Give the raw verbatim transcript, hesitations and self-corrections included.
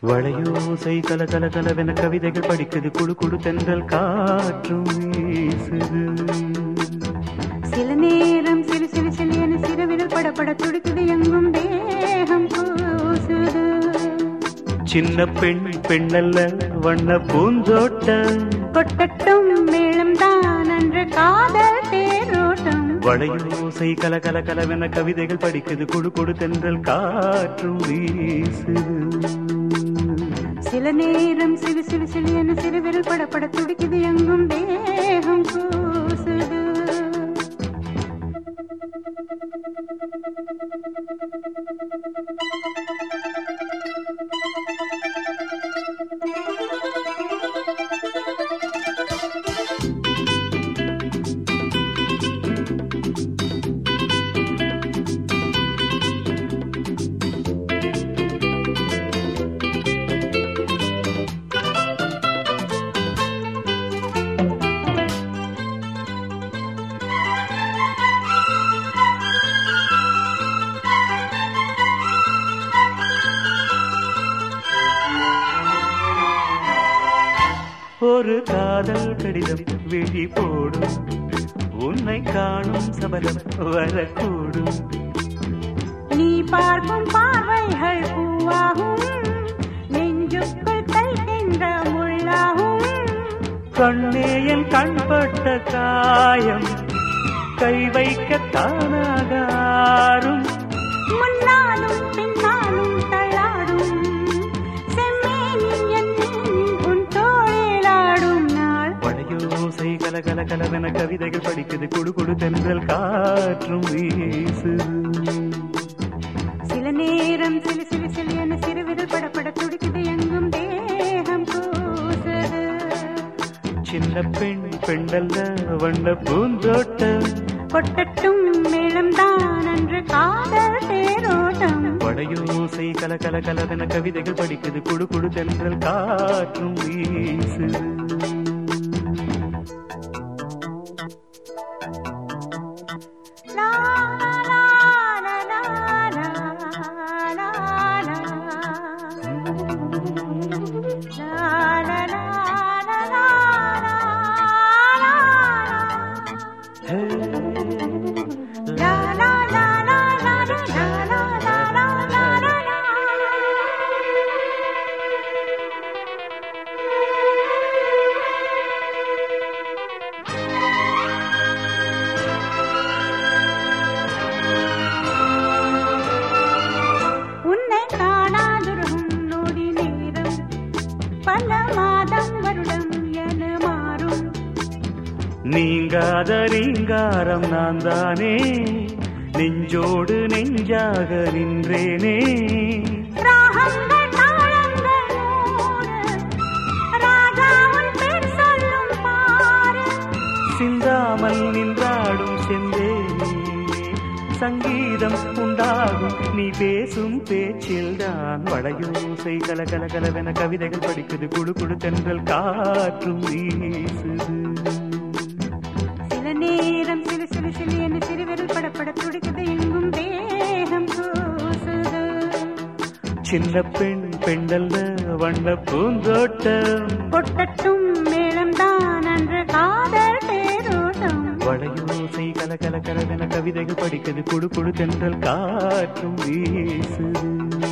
வளையோசை கல கல கலவென கவிதைகள் படிக்குது, குடு குடு தென்றல் காற்றும் வீசுது. சில நேரம் சிறு சிறு சிறு என சிறுவிரல் படப்பட துடிக்குது, எங்கும் தேகம் கூசுது. சின்ன பெண் பெண்ணல்ல வண்ண பூந்தோட்டம், கொட்டட்டும் மேளம் தான் அன்று காதல் தேரோட்டம். வளையோசை கல கல கலவென கவிதைகள் படிக்குது, குடு குடு தென்றல் காற்றும் வீசுது. சில நேரம் சிறு சிறு சிறு என சிறுவிரல் படப்பட துடிக்குது, எங்கும் தேகம் கூசுது. ஒரு காதல் கடிதம் விழி போடும், உன்னை காணும் சபலம் வரக்கூடும். நீ பார்க்கும் பார்வைகள் பூவாகும், நெஞ்சுக்குள் தைக்கின்ற முள்ளாகும். கண்ணே என் கண்பட்ட காயம் கை வைக்க தானாகாரும். முன்னாலும் பின்னாலும் தள்ளாடும் செம்மேனி என் உன் தோளிலாடும் நாள். வளையோசை கல கல கலவென கவிதைகள் படிக்குது, குடு குடு தென்றல் காற்றும் வீசுது. சில நேரம் சிலு சிலு சிலு என சிறுவிரல் படப்பட துடிக்குது, எங்கும் தேகம் கூசுது. சின்ன பெண் பெண்ணல்ல வண்ண பூந்தோட்டம், கொட்டட்டும் மேளம் தான் அன்று காதல் தேரோட்டம். வளையோசை கல கல கலவென கவிதைகள் படிக்குது, குடு குடு தென்றல் காற்றும் வீசுது. லா லா லா லா லா லா லா லா லா லா லா. ஹே La la la la la la la la la la la. உன்னை காணாதிருக்கும் நொடி நேரம் பல மாதம் வருடம் என மாறும். நீங்காத ரீங்காரம் நான் தானே, நெஞ்சோடு நெஞ்சாக நின்றேனே. ராகங்கள் தாளங்கள் நூறு, ராஜா உன் பேர் சொல்லும் பாரு. சிந்தாமல் நின்றாடும் செந்தேனே, சங்கீதம் உண்டாகும் நீ பேசும் பேச்சில்தான். வளையோசை கல கல கலவென கவிதைகள் படிக்குது, குடு குடு தென்றல் காற்றும் வீசுது. சில நேரம் சிறு சிறு சிறு என சிறுவிரல் படப்பட துடிக்குது, எங்கும் தேகம் கூசுது. சின்ன பெண் பெண்ணல்ல வண்ண பூந்தோட்டம், கொட்டட்டும் மேளம் தான் அன்று காதல் தேரோட்டம். வளையோசை கல கல கலவென கவிதைகள் படிக்குது, குடு குடு தென்றல் காற்றும் வீசுது.